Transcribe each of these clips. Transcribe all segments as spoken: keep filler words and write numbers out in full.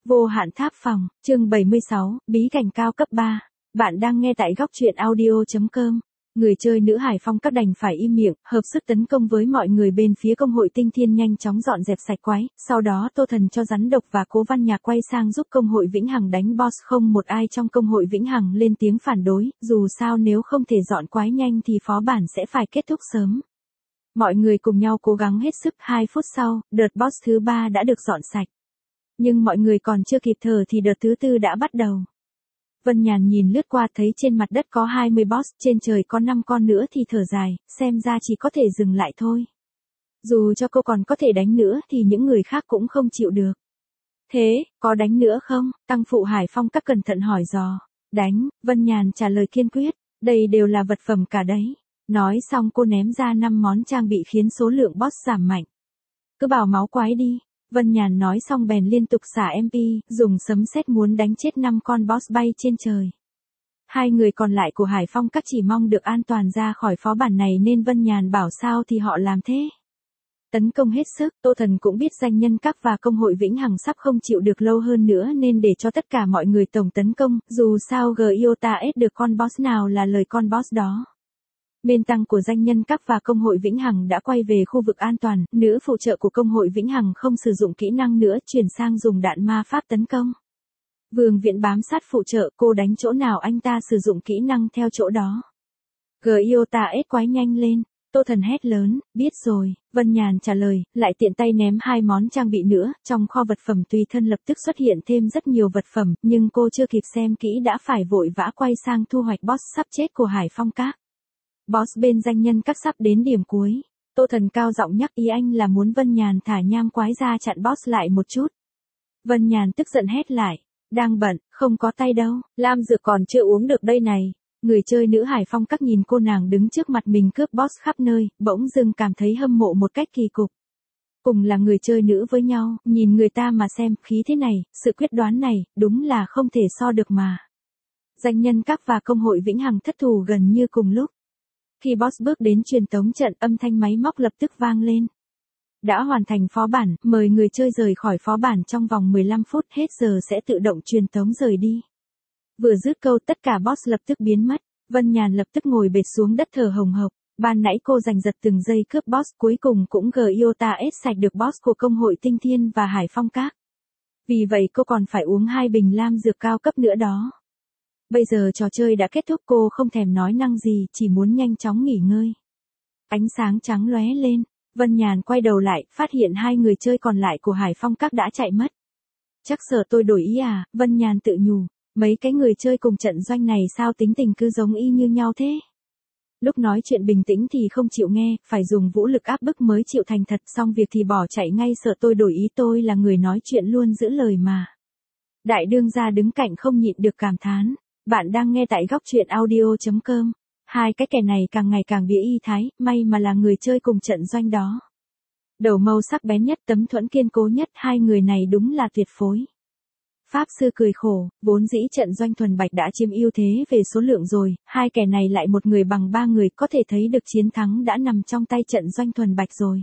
Vô hạn tháp phòng, chương bảy mươi sáu, bí cảnh cao cấp ba. Bạn đang nghe tại góc truyện audio.com. Người chơi nữ Hải Phong các đành phải im miệng, hợp sức tấn công với mọi người bên phía công hội Tinh Thiên nhanh chóng dọn dẹp sạch quái, sau đó Tô Thần cho rắn độc và Cố Văn Nhạc quay sang giúp công hội Vĩnh Hằng đánh boss. Không một ai trong công hội Vĩnh Hằng lên tiếng phản đối, dù sao nếu không thể dọn quái nhanh thì phó bản sẽ phải kết thúc sớm. Mọi người cùng nhau cố gắng hết sức, hai phút sau, đợt boss thứ ba đã được dọn sạch. Nhưng mọi người còn chưa kịp thở thì đợt thứ tư đã bắt đầu. Vân Nhàn nhìn lướt qua thấy trên mặt đất có hai mươi boss, trên trời có năm con nữa thì thở dài, xem ra chỉ có thể dừng lại thôi. Dù cho cô còn có thể đánh nữa thì những người khác cũng không chịu được. Thế, có đánh nữa không? Tăng phụ Hải Phong các cẩn thận hỏi dò. Đánh, Vân Nhàn trả lời kiên quyết, đây đều là vật phẩm cả đấy. Nói xong cô ném ra năm món trang bị khiến số lượng boss giảm mạnh. Cứ bảo máu quái đi. Vân Nhàn nói xong bèn liên tục xả em pê, dùng sấm sét muốn đánh chết năm con boss bay trên trời. Hai người còn lại của Hải Phong các chỉ mong được an toàn ra khỏi phó bản này nên Vân Nhàn bảo sao thì họ làm thế. Tấn công hết sức, Tô Thần cũng biết danh nhân các và công hội Vĩnh Hằng sắp không chịu được lâu hơn nữa nên để cho tất cả mọi người tổng tấn công, dù sao Giota ép được con boss nào là lời con boss đó. Bên tăng của danh nhân các và công hội Vĩnh Hằng đã quay về khu vực an toàn, nữ phụ trợ của công hội Vĩnh Hằng không sử dụng kỹ năng nữa, chuyển sang dùng đạn ma pháp tấn công. Vương Viễn bám sát phụ trợ, cô đánh chỗ nào anh ta sử dụng kỹ năng theo chỗ đó. Giota ép quái nhanh lên, Tô Thần hét lớn, biết rồi, Vân Nhàn trả lời, lại tiện tay ném hai món trang bị nữa, trong kho vật phẩm tùy thân lập tức xuất hiện thêm rất nhiều vật phẩm, nhưng cô chưa kịp xem kỹ đã phải vội vã quay sang thu hoạch boss sắp chết của Hải Phong các. Boss bên danh nhân các sắp đến điểm cuối. Tô Thần cao giọng nhắc ý anh là muốn Vân Nhàn thả nham quái ra chặn boss lại một chút. Vân Nhàn tức giận hét lại. Đang bận, không có tay đâu, Lam Dược còn chưa uống được đây này. Người chơi nữ Hải Phong các nhìn cô nàng đứng trước mặt mình cướp boss khắp nơi, bỗng dưng cảm thấy hâm mộ một cách kỳ cục. Cùng là người chơi nữ với nhau, nhìn người ta mà xem, khí thế này, sự quyết đoán này, đúng là không thể so được mà. Danh nhân các và công hội Vĩnh Hằng thất thủ gần như cùng lúc. Khi boss bước đến truyền tống trận, âm thanh máy móc lập tức vang lên. Đã hoàn thành phó bản, mời người chơi rời khỏi phó bản trong vòng mười lăm phút, hết giờ sẽ tự động truyền tống rời đi. Vừa dứt câu tất cả boss lập tức biến mất, Vân Nhàn lập tức ngồi bệt xuống đất thở hồng hộc, ban nãy cô giành giật từng giây cướp boss cuối cùng cũng Giota ép sạch được boss của công hội Tinh Thiên và Hải Phong các. Vì vậy cô còn phải uống hai bình lam dược cao cấp nữa đó. Bây giờ trò chơi đã kết thúc, cô không thèm nói năng gì, chỉ muốn nhanh chóng nghỉ ngơi. Ánh sáng trắng lóe lên, Vân Nhàn quay đầu lại, phát hiện hai người chơi còn lại của Hải Phong các đã chạy mất. Chắc sợ tôi đổi ý à, Vân Nhàn tự nhủ, mấy cái người chơi cùng trận doanh này sao tính tình cứ giống y như nhau thế. Lúc nói chuyện bình tĩnh thì không chịu nghe, phải dùng vũ lực áp bức mới chịu thành thật, xong việc thì bỏ chạy ngay, sợ tôi đổi ý, tôi là người nói chuyện luôn giữ lời mà. Đại đương gia đứng cạnh không nhịn được cảm thán. Bạn đang nghe tại góc truyện audio.com. Hai cái kẻ này càng ngày càng bĩa y thái, may mà là người chơi cùng trận doanh đó. Đầu mâu sắc bén nhất, tấm thuẫn kiên cố nhất, hai người này đúng là tuyệt phối. Pháp sư cười khổ, vốn dĩ trận doanh thuần bạch đã chiếm ưu thế về số lượng rồi, hai kẻ này lại một người bằng ba người, có thể thấy được chiến thắng đã nằm trong tay trận doanh thuần bạch rồi.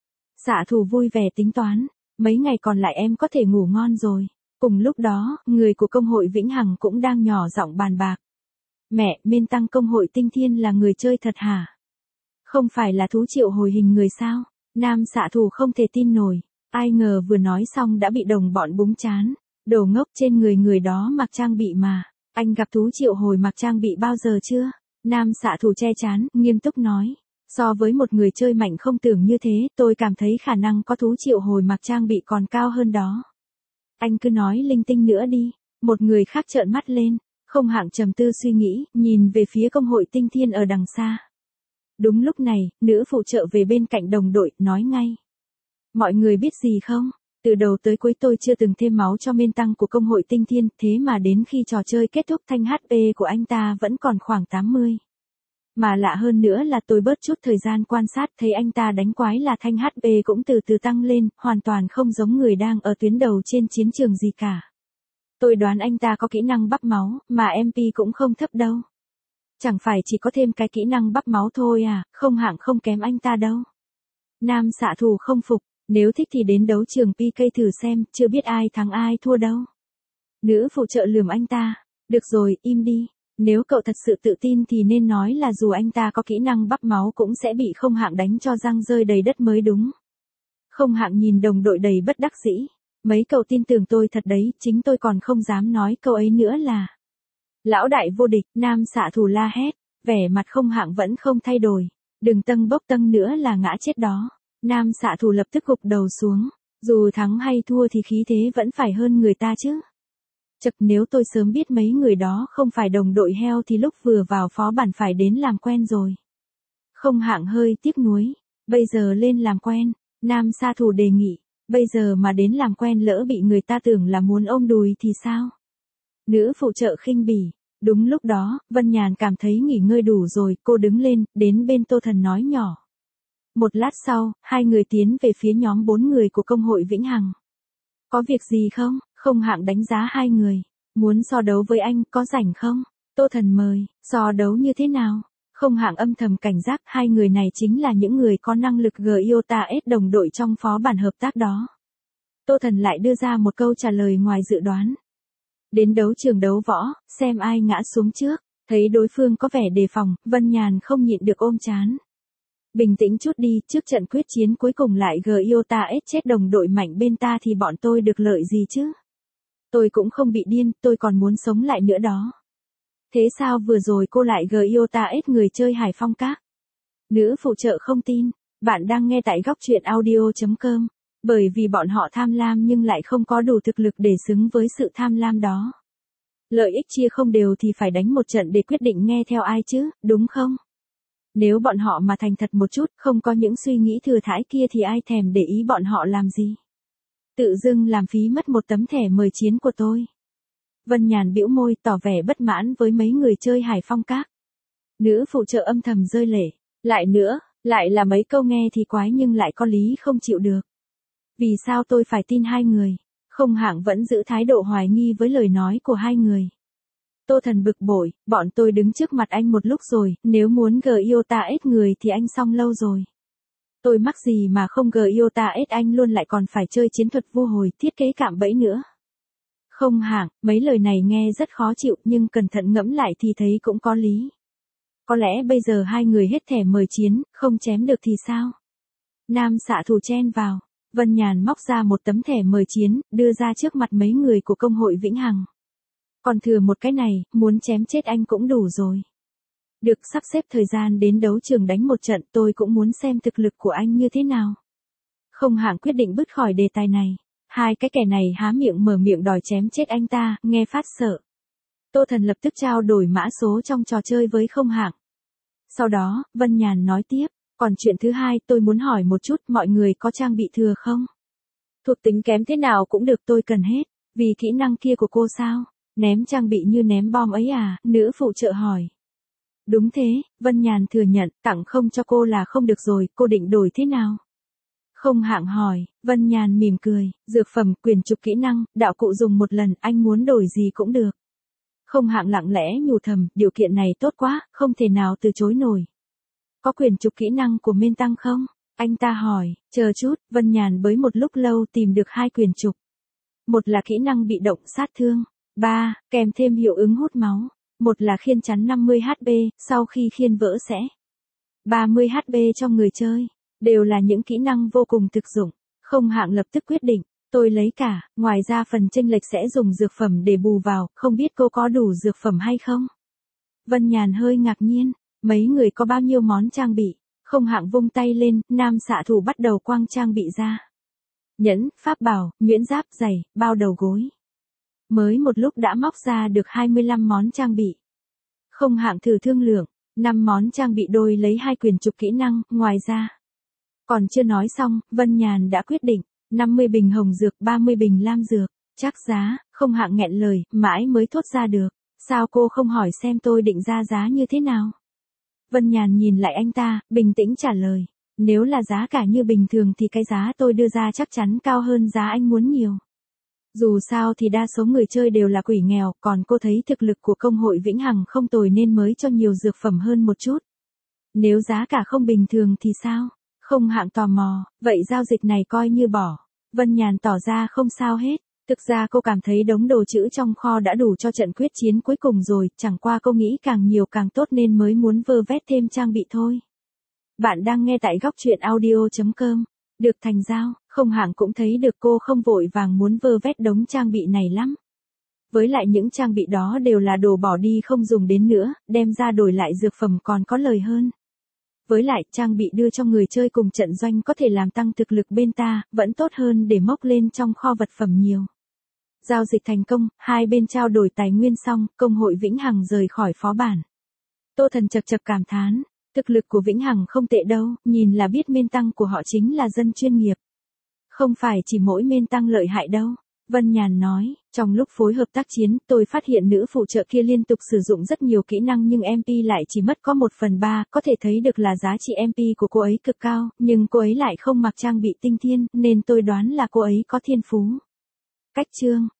Xạ thủ vui vẻ tính toán, mấy ngày còn lại em có thể ngủ ngon rồi. Cùng lúc đó, người của công hội Vĩnh Hằng cũng đang nhỏ giọng bàn bạc. Mẹ, bên tăng công hội Tinh Thiên là người chơi thật hả? Không phải là thú triệu hồi hình người sao? Nam xạ thủ không thể tin nổi. Ai ngờ vừa nói xong đã bị đồng bọn búng chán. Đồ ngốc, trên người người đó mặc trang bị mà. Anh gặp thú triệu hồi mặc trang bị bao giờ chưa? Nam xạ thủ che chán, nghiêm túc nói. So với một người chơi mạnh không tưởng như thế, tôi cảm thấy khả năng có thú triệu hồi mặc trang bị còn cao hơn đó. Anh cứ nói linh tinh nữa đi. Một người khác trợn mắt lên, không hạng trầm tư suy nghĩ, nhìn về phía công hội Tinh Thiên ở đằng xa. Đúng lúc này, nữ phụ trợ về bên cạnh đồng đội, nói ngay. Mọi người biết gì không? Từ đầu tới cuối tôi chưa từng thêm máu cho main tăng của công hội Tinh Thiên, thế mà đến khi trò chơi kết thúc thanh hát pê của anh ta vẫn còn khoảng tám mươi. Mà lạ hơn nữa là tôi bớt chút thời gian quan sát thấy anh ta đánh quái là thanh hát pê cũng từ từ tăng lên, hoàn toàn không giống người đang ở tuyến đầu trên chiến trường gì cả. Tôi đoán anh ta có kỹ năng bắp máu, mà em pê cũng không thấp đâu. Chẳng phải chỉ có thêm cái kỹ năng bắp máu thôi à, không hạng không kém anh ta đâu. Nam xạ thủ không phục, Nếu thích thì đến đấu trường pê ca thử xem, chưa biết ai thắng ai thua đâu. Nữ phụ trợ lườm anh ta. Được rồi, im đi. Nếu cậu thật sự tự tin thì nên nói là dù anh ta có kỹ năng bắp máu cũng sẽ bị Không Hạng đánh cho răng rơi đầy đất mới đúng. Không Hạng nhìn đồng đội đầy bất đắc dĩ. Mấy cậu tin tưởng tôi thật đấy, chính tôi còn không dám nói câu ấy nữa là. Lão đại vô địch, nam xạ thủ la hét, vẻ mặt Không Hạng vẫn không thay đổi. Đừng tâng bốc tâng nữa là ngã chết đó. Nam xạ thủ lập tức gục đầu xuống. Dù thắng hay thua thì khí thế vẫn phải hơn người ta chứ. Chật, nếu tôi sớm biết mấy người đó không phải đồng đội heo thì lúc vừa vào phó bản phải đến làm quen rồi. Không Hạng hơi tiếc nuối. Bây giờ lên làm quen. Nam xạ thủ đề nghị. Bây giờ mà đến làm quen lỡ bị người ta tưởng là muốn ôm đùi thì sao? Nữ phụ trợ khinh bỉ. Đúng lúc đó, Vân Nhàn cảm thấy nghỉ ngơi đủ rồi, cô đứng lên, đến bên Tô Thần nói nhỏ. Một lát sau, hai người tiến về phía nhóm bốn người của công hội Vĩnh Hằng. Có việc gì không? Không Hạng đánh giá hai người. Muốn so đấu với anh, có rảnh không? Tô Thần mời, so đấu như thế nào? Không Hạng âm thầm cảnh giác, hai người này chính là những người có năng lực giê i o tê a ét đồng đội trong phó bản hợp tác đó. Tô Thần lại đưa ra một câu trả lời ngoài dự đoán. Đến đấu trường đấu võ, xem ai ngã xuống trước. Thấy đối phương có vẻ đề phòng, Vân Nhàn không nhịn được ôm chán. Bình tĩnh chút đi, trước trận quyết chiến cuối cùng lại giê i o tê a ét chết đồng đội mạnh bên ta thì bọn tôi được lợi gì chứ? Tôi cũng không bị điên, tôi còn muốn sống lại nữa đó. Thế sao vừa rồi cô lại giê i o tê a ét người chơi Hải Phong Các? Nữ phụ trợ không tin. Bạn đang nghe tại góc truyện audio chấm com. Bởi vì bọn họ tham lam nhưng lại không có đủ thực lực để xứng với sự tham lam đó. Lợi ích chia không đều thì phải đánh một trận để quyết định nghe theo ai chứ, đúng không? Nếu bọn họ mà thành thật một chút, không có những suy nghĩ thừa thãi kia thì ai thèm để ý bọn họ làm gì. Tự dưng làm phí mất một tấm thẻ mời chiến của tôi. Vân Nhàn bĩu môi tỏ vẻ bất mãn với mấy người chơi Hải Phong Các. Nữ phụ trợ âm thầm rơi lệ. Lại nữa, lại là mấy câu nghe thì quái nhưng lại có lý không chịu được. Vì sao tôi phải tin hai người? Không Hạng vẫn giữ thái độ hoài nghi với lời nói của hai người. Tô Thần bực bội, bọn tôi đứng trước mặt anh một lúc rồi, nếu muốn giê i o tê a ét người thì anh xong lâu rồi. Tôi mắc gì mà không giê i o tê a ét anh luôn lại còn phải chơi chiến thuật vô hồi, thiết kế cạm bẫy nữa. Không Hạng, mấy lời này nghe rất khó chịu nhưng cẩn thận ngẫm lại thì thấy cũng có lý. Có lẽ bây giờ hai người hết thẻ mời chiến, không chém được thì sao? Nam xạ thủ chen vào. Vân Nhàn móc ra một tấm thẻ mời chiến, đưa ra trước mặt mấy người của công hội Vĩnh Hằng. Còn thừa một cái này, muốn chém chết anh cũng đủ rồi. Được, sắp xếp thời gian đến đấu trường đánh một trận, tôi cũng muốn xem thực lực của anh như thế nào. Không Hạng quyết định bứt khỏi đề tài này. Hai cái kẻ này há miệng mở miệng đòi chém chết anh ta, nghe phát sợ. Tô Thần lập tức trao đổi mã số trong trò chơi với Không Hạng. Sau đó, Vân Nhàn nói tiếp. Còn chuyện thứ hai tôi muốn hỏi một chút, mọi người có trang bị thừa không? Thuộc tính kém thế nào cũng được, tôi cần hết. Vì kỹ năng kia của cô sao? Ném trang bị như ném bom ấy à? Nữ phụ trợ hỏi. Đúng thế, Vân Nhàn thừa nhận, tặng không cho cô là không được rồi, cô định đổi thế nào? Không Hạng hỏi, Vân Nhàn mỉm cười, dược phẩm, quyền trục kỹ năng, đạo cụ dùng một lần, anh muốn đổi gì cũng được. Không Hạng lặng lẽ nhủ thầm, điều kiện này tốt quá, không thể nào từ chối nổi. Có quyền trục kỹ năng của Mên Tăng không? Anh ta hỏi, chờ chút, Vân Nhàn bới một lúc lâu tìm được hai quyền trục. Một là kỹ năng bị động sát thương. Ba, kèm thêm hiệu ứng hút máu. Một là khiên chắn năm mươi hát pê, sau khi khiên vỡ sẽ ba mươi hát pê cho người chơi. Đều là những kỹ năng vô cùng thực dụng. Không Hạng lập tức quyết định, tôi lấy cả, ngoài ra phần chênh lệch sẽ dùng dược phẩm để bù vào, không biết cô có đủ dược phẩm hay không? Vân Nhàn hơi ngạc nhiên. Mấy người có bao nhiêu món trang bị? Không Hạng vung tay lên, nam xạ thủ bắt đầu quăng trang bị ra. Nhẫn, pháp bảo, nhuyễn giáp, giày, bao đầu gối. Mới một lúc đã móc ra được hai mươi lăm món trang bị. Không Hạng thử thương lượng, năm món trang bị đôi lấy hai quyền trục kỹ năng, ngoài ra. Còn chưa nói xong, Vân Nhàn đã quyết định, năm mươi bình hồng dược, ba mươi bình lam dược. Chắc giá, Không Hạng nghẹn lời, mãi mới thốt ra được. Sao cô không hỏi xem tôi định ra giá như thế nào? Vân Nhàn nhìn lại anh ta, bình tĩnh trả lời. Nếu là giá cả như bình thường thì cái giá tôi đưa ra chắc chắn cao hơn giá anh muốn nhiều. Dù sao thì đa số người chơi đều là quỷ nghèo, còn cô thấy thực lực của công hội Vĩnh Hằng không tồi nên mới cho nhiều dược phẩm hơn một chút. Nếu giá cả không bình thường thì sao? Không Hạng tò mò, vậy giao dịch này coi như bỏ. Vân Nhàn tỏ ra không sao hết. Thực ra cô cảm thấy đống đồ trữ trong kho đã đủ cho trận quyết chiến cuối cùng rồi, chẳng qua cô nghĩ càng nhiều càng tốt nên mới muốn vơ vét thêm trang bị thôi. Bạn đang nghe tại góc truyện audio chấm com. Được thành giao, Không Hạng cũng thấy được cô không vội vàng muốn vơ vét đống trang bị này lắm. Với lại những trang bị đó đều là đồ bỏ đi không dùng đến nữa, đem ra đổi lại dược phẩm còn có lời hơn. Với lại trang bị đưa cho người chơi cùng trận doanh có thể làm tăng thực lực bên ta, vẫn tốt hơn để móc lên trong kho vật phẩm nhiều. Giao dịch thành công, hai bên trao đổi tài nguyên xong, công hội Vĩnh Hằng rời khỏi phó bản. Tô Thần chật chật cảm thán, thực lực của Vĩnh Hằng không tệ đâu, nhìn là biết main tăng của họ chính là dân chuyên nghiệp. Không phải chỉ mỗi main tăng lợi hại đâu. Vân Nhàn nói, trong lúc phối hợp tác chiến, tôi phát hiện nữ phụ trợ kia liên tục sử dụng rất nhiều kỹ năng nhưng em pê lại chỉ mất có một phần ba, có thể thấy được là giá trị em pê của cô ấy cực cao, nhưng cô ấy lại không mặc trang bị tinh thiên, nên tôi đoán là cô ấy có thiên phú. Cách chương